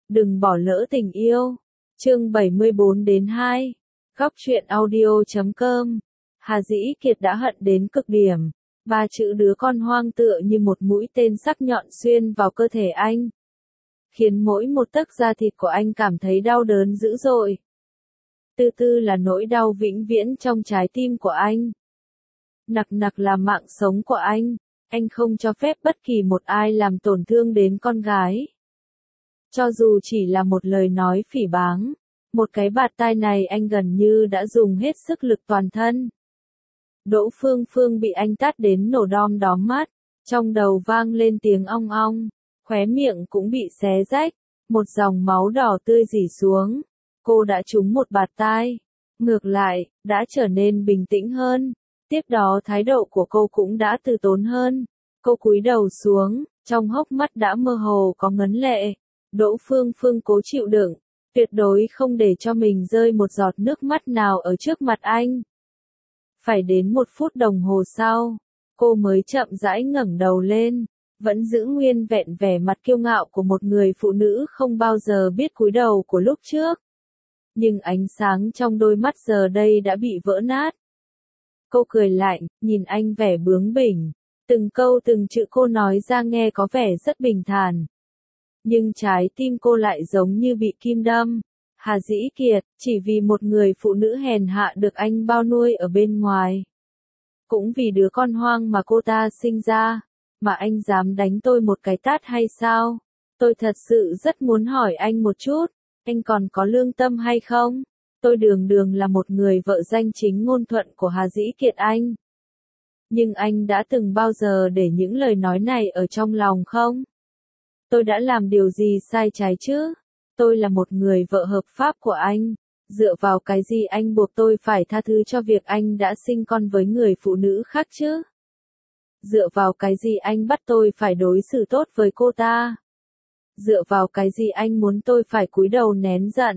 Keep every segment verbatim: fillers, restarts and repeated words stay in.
Đừng bỏ lỡ tình yêu. Chương bảy mươi bốn đến hai. Góc truyện audio chấm com. Hà Dĩ Kiệt đã hận đến cực điểm. Ba chữ đứa con hoang tựa như một mũi tên sắc nhọn xuyên vào cơ thể anh, khiến mỗi một tấc da thịt của anh cảm thấy đau đớn dữ dội. Tư tư là nỗi đau vĩnh viễn trong trái tim của anh. Nặc nặc là mạng sống của anh. Anh không cho phép bất kỳ một ai làm tổn thương đến con gái. Cho dù chỉ là một lời nói phỉ báng, một cái bạt tai này anh gần như đã dùng hết sức lực toàn thân. Đỗ Phương Phương bị anh tát đến nổ đom đóm mắt, trong đầu vang lên tiếng ong ong, khóe miệng cũng bị xé rách, một dòng máu đỏ tươi rỉ xuống. Cô đã trúng một bạt tai, ngược lại, đã trở nên bình tĩnh hơn. Tiếp đó thái độ của cô cũng đã từ tốn hơn. Cô cúi đầu xuống, trong hốc mắt đã mơ hồ có ngấn lệ. Đỗ Phương Phương cố chịu đựng, tuyệt đối không để cho mình rơi một giọt nước mắt nào ở trước mặt anh. Phải đến một phút đồng hồ sau, cô mới chậm rãi ngẩng đầu lên, vẫn giữ nguyên vẹn vẻ mặt kiêu ngạo của một người phụ nữ không bao giờ biết cúi đầu của lúc trước. Nhưng ánh sáng trong đôi mắt giờ đây đã bị vỡ nát. Cô cười lạnh, nhìn anh vẻ bướng bỉnh. Từng câu từng chữ cô nói ra nghe có vẻ rất bình thản. Nhưng trái tim cô lại giống như bị kim đâm. Hà Dĩ Kiệt, chỉ vì một người phụ nữ hèn hạ được anh bao nuôi ở bên ngoài. Cũng vì đứa con hoang mà cô ta sinh ra, mà anh dám đánh tôi một cái tát hay sao? Tôi thật sự rất muốn hỏi anh một chút, anh còn có lương tâm hay không? Tôi đường đường là một người vợ danh chính ngôn thuận của Hà Dĩ Kiệt anh. Nhưng anh đã từng bao giờ để những lời nói này ở trong lòng không? Tôi đã làm điều gì sai trái chứ? Tôi là một người vợ hợp pháp của anh. Dựa vào cái gì anh buộc tôi phải tha thứ cho việc anh đã sinh con với người phụ nữ khác chứ? Dựa vào cái gì anh bắt tôi phải đối xử tốt với cô ta? Dựa vào cái gì anh muốn tôi phải cúi đầu nén giận?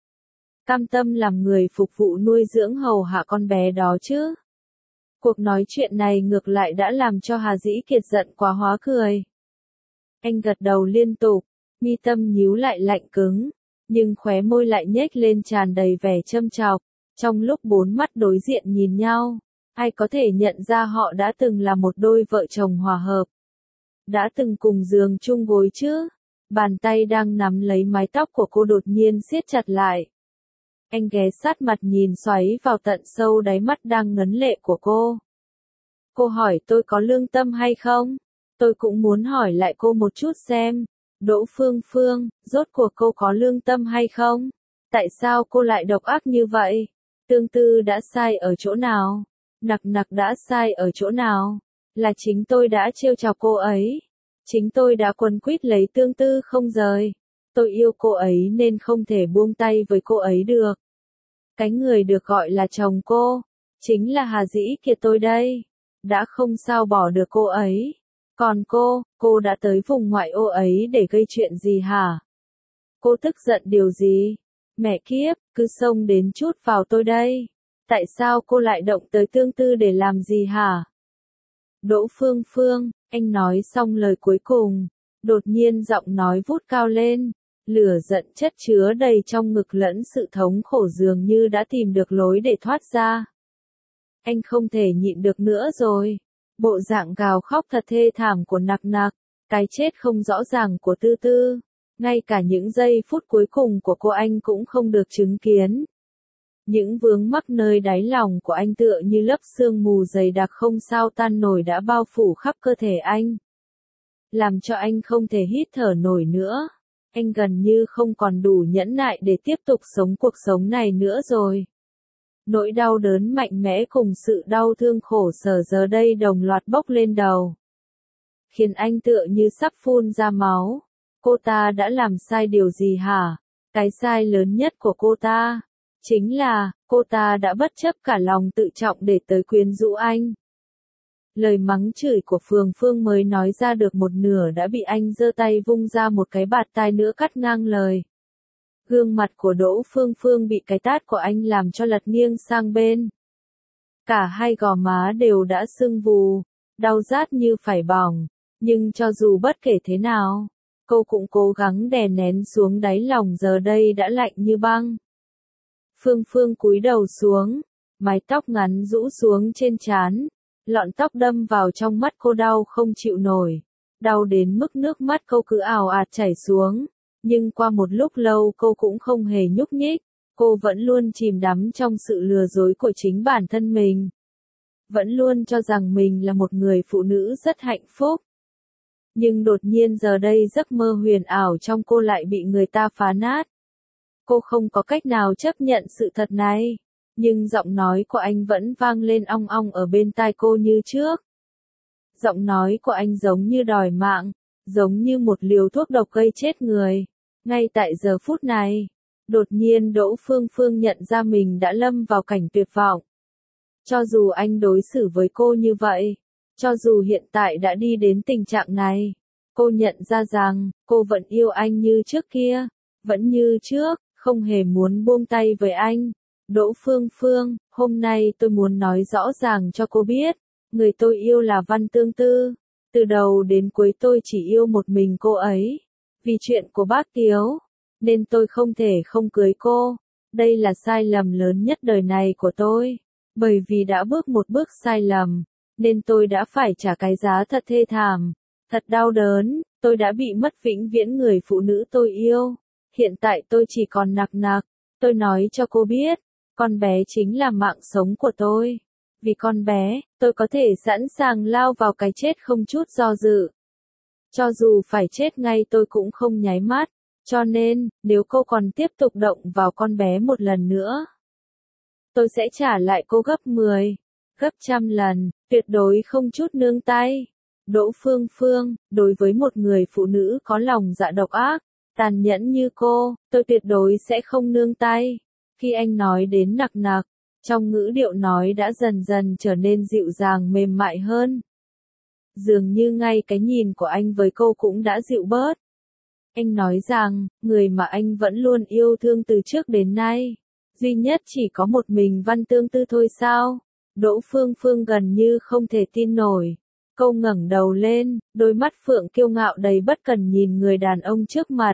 Cam tâm làm người phục vụ nuôi dưỡng hầu hạ con bé đó chứ? Cuộc nói chuyện này ngược lại đã làm cho Hà Dĩ Kiệt giận quá hóa cười. Anh gật đầu liên tục, mi tâm nhíu lại lạnh cứng, nhưng khóe môi lại nhếch lên tràn đầy vẻ châm chọc. Trong lúc bốn mắt đối diện nhìn nhau, ai có thể nhận ra họ đã từng là một đôi vợ chồng hòa hợp. Đã từng cùng giường chung gối chứ? Bàn tay đang nắm lấy mái tóc của cô đột nhiên siết chặt lại. Anh ghé sát mặt nhìn xoáy vào tận sâu đáy mắt đang ngấn lệ của cô. Cô hỏi tôi có lương tâm hay không? Tôi cũng muốn hỏi lại cô một chút xem. Đỗ Phương Phương, rốt cuộc cô có lương tâm hay không? Tại sao cô lại độc ác như vậy? Tương Tư đã sai ở chỗ nào? Nặc nặc đã sai ở chỗ nào? Là chính tôi đã trêu chọc cô ấy. Chính tôi đã quấn quýt lấy Tương Tư không rời. Tôi yêu cô ấy nên không thể buông tay với cô ấy được. Cái người được gọi là chồng cô, chính là Hà Dĩ Kiệt tôi đây. Đã không sao bỏ được cô ấy. Còn cô, cô đã tới vùng ngoại ô ấy để gây chuyện gì hả? Cô tức giận điều gì? Mẹ kiếp, cứ xông đến chút vào tôi đây. Tại sao cô lại động tới Tương Tư để làm gì hả? Đỗ Phương Phương, anh nói xong lời cuối cùng, đột nhiên giọng nói vút cao lên. Lửa giận chất chứa đầy trong ngực lẫn sự thống khổ dường như đã tìm được lối để thoát ra. Anh không thể nhịn được nữa rồi. Bộ dạng gào khóc thật thê thảm của nặc nặc, cái chết không rõ ràng của Tư Tư, ngay cả những giây phút cuối cùng của cô anh cũng không được chứng kiến. Những vướng mắc nơi đáy lòng của anh tựa như lớp sương mù dày đặc không sao tan nổi đã bao phủ khắp cơ thể anh. Làm cho anh không thể hít thở nổi nữa. Anh gần như không còn đủ nhẫn nại để tiếp tục sống cuộc sống này nữa rồi. Nỗi đau đớn mạnh mẽ cùng sự đau thương khổ sở giờ đây đồng loạt bốc lên đầu. Khiến anh tựa như sắp phun ra máu. Cô ta đã làm sai điều gì hả? Cái sai lớn nhất của cô ta, chính là, cô ta đã bất chấp cả lòng tự trọng để tới quyến rũ anh. Lời mắng chửi của Phương Phương mới nói ra được một nửa đã bị anh giơ tay vung ra một cái bạt tai nữa cắt ngang lời. Gương mặt của Đỗ Phương Phương bị cái tát của anh làm cho lật nghiêng sang bên. Cả hai gò má đều đã sưng vù, đau rát như phải bỏng, nhưng cho dù bất kể thế nào, Cô cũng cố gắng đè nén xuống đáy lòng giờ đây đã lạnh như băng. Phương Phương cúi đầu xuống, mái tóc ngắn rũ xuống trên trán, lọn tóc đâm vào trong mắt cô đau không chịu nổi, đau đến mức nước mắt cô cứ ào ạt chảy xuống, nhưng qua một lúc lâu cô cũng không hề nhúc nhích, cô vẫn luôn chìm đắm trong sự lừa dối của chính bản thân mình. Vẫn luôn cho rằng mình là một người phụ nữ rất hạnh phúc. Nhưng đột nhiên giờ đây giấc mơ huyền ảo trong cô lại bị người ta phá nát. Cô không có cách nào chấp nhận sự thật này, nhưng giọng nói của anh vẫn vang lên ong ong ở bên tai cô như trước. Giọng nói của anh giống như đòi mạng, giống như một liều thuốc độc gây chết người. Ngay tại giờ phút này, đột nhiên Đỗ Phương Phương nhận ra mình đã lâm vào cảnh tuyệt vọng. Cho dù anh đối xử với cô như vậy, cho dù hiện tại đã đi đến tình trạng này, cô nhận ra rằng, cô vẫn yêu anh như trước kia, vẫn như trước, không hề muốn buông tay với anh. Đỗ Phương Phương, hôm nay tôi muốn nói rõ ràng cho cô biết, người tôi yêu là Văn Tương Tư, từ đầu đến cuối tôi chỉ yêu một mình cô ấy. Vì chuyện của bác Tiếu, nên tôi không thể không cưới cô, đây là sai lầm lớn nhất đời này của tôi, bởi vì đã bước một bước sai lầm, nên tôi đã phải trả cái giá thật thê thảm, thật đau đớn, tôi đã bị mất vĩnh viễn người phụ nữ tôi yêu, hiện tại tôi chỉ còn nặc nặc, tôi nói cho cô biết, con bé chính là mạng sống của tôi, vì con bé, tôi có thể sẵn sàng lao vào cái chết không chút do dự. Cho dù phải chết ngay tôi cũng không nháy mắt, cho nên, nếu cô còn tiếp tục động vào con bé một lần nữa, tôi sẽ trả lại cô gấp mười, gấp trăm lần, tuyệt đối không chút nương tay. Đỗ Phương Phương, đối với một người phụ nữ có lòng dạ độc ác, tàn nhẫn như cô, tôi tuyệt đối sẽ không nương tay. Khi anh nói đến nặc nặc, trong ngữ điệu nói đã dần dần trở nên dịu dàng mềm mại hơn. Dường như ngay cái nhìn của anh với cô cũng đã dịu bớt. Anh nói rằng, người mà anh vẫn luôn yêu thương từ trước đến nay, duy nhất chỉ có một mình Văn Tương Tư thôi sao? Đỗ Phương Phương gần như không thể tin nổi. Cô ngẩng đầu lên, đôi mắt phượng kiêu ngạo đầy bất cần nhìn người đàn ông trước mặt.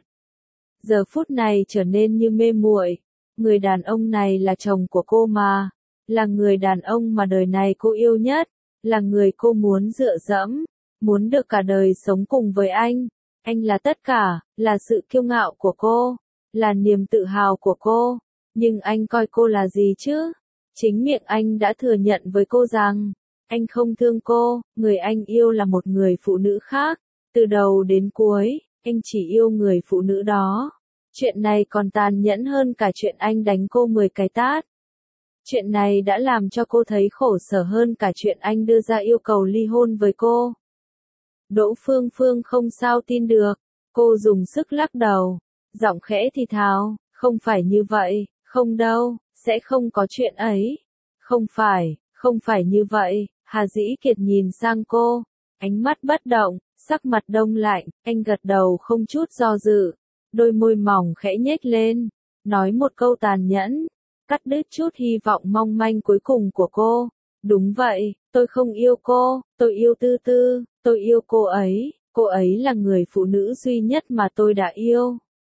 Giờ phút này trở nên như mê muội. Người đàn ông này là chồng của cô mà, là người đàn ông mà đời này cô yêu nhất, là người cô muốn dựa dẫm, muốn được cả đời sống cùng với anh. Anh là tất cả, là sự kiêu ngạo của cô, là niềm tự hào của cô. Nhưng anh coi cô là gì chứ? Chính miệng anh đã thừa nhận với cô rằng, anh không thương cô, người anh yêu là một người phụ nữ khác. Từ đầu đến cuối, anh chỉ yêu người phụ nữ đó. Chuyện này còn tàn nhẫn hơn cả chuyện anh đánh cô mười cái tát. Chuyện này đã làm cho cô thấy khổ sở hơn cả chuyện anh đưa ra yêu cầu ly hôn với cô. Đỗ Phương Phương không sao tin được, cô dùng sức lắc đầu, giọng khẽ thì thào, không phải như vậy, không đâu, sẽ không có chuyện ấy. Không phải, không phải như vậy, Hà Dĩ Kiệt nhìn sang cô, ánh mắt bất động, sắc mặt đông lạnh, anh gật đầu không chút do dự, đôi môi mỏng khẽ nhếch lên, nói một câu tàn nhẫn, cắt đứt chút hy vọng mong manh cuối cùng của cô. Đúng vậy, tôi không yêu cô, tôi yêu Tư Tư, tôi yêu cô ấy, cô ấy là người phụ nữ duy nhất mà tôi đã yêu.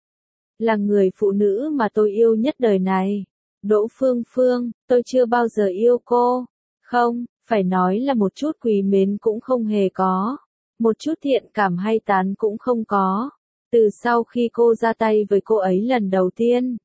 Là người phụ nữ mà tôi yêu nhất đời này. Đỗ Phương Phương, tôi chưa bao giờ yêu cô. Không, phải nói là một chút quý mến cũng không hề có. Một chút thiện cảm hay tán cũng không có. Từ sau khi cô ra tay với cô ấy lần đầu tiên.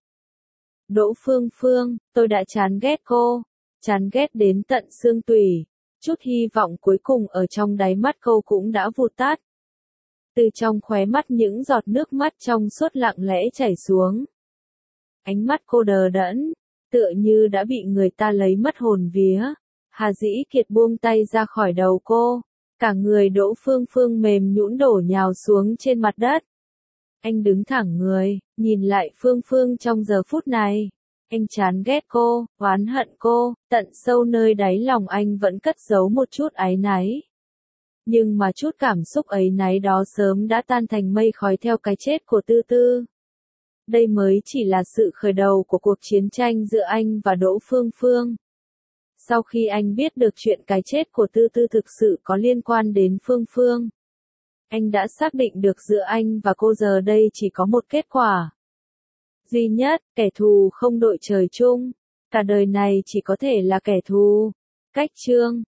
Đỗ Phương Phương, tôi đã chán ghét cô. Chán ghét đến tận xương tủy. Chút hy vọng cuối cùng ở trong đáy mắt cô cũng đã vụt tắt. Từ trong khóe mắt những giọt nước mắt trong suốt lặng lẽ chảy xuống. Ánh mắt cô đờ đẫn, tựa như đã bị người ta lấy mất hồn vía. Hà Dĩ Kiệt buông tay ra khỏi đầu cô, cả người Đỗ Phương Phương mềm nhũn đổ nhào xuống trên mặt đất. Anh đứng thẳng người, nhìn lại Phương Phương trong giờ phút này. Anh chán ghét cô, oán hận cô, tận sâu nơi đáy lòng anh vẫn cất giấu một chút áy náy. Nhưng mà chút cảm xúc ấy náy đó sớm đã tan thành mây khói theo cái chết của Tư Tư. Đây mới chỉ là sự khởi đầu của cuộc chiến tranh giữa anh và Đỗ Phương Phương. Sau khi anh biết được chuyện cái chết của Tư Tư thực sự có liên quan đến Phương Phương, Anh đã xác định được giữa anh và cô giờ đây chỉ có một kết quả duy nhất, kẻ thù không đội trời chung. Cả đời này chỉ có thể là kẻ thù. Cách chương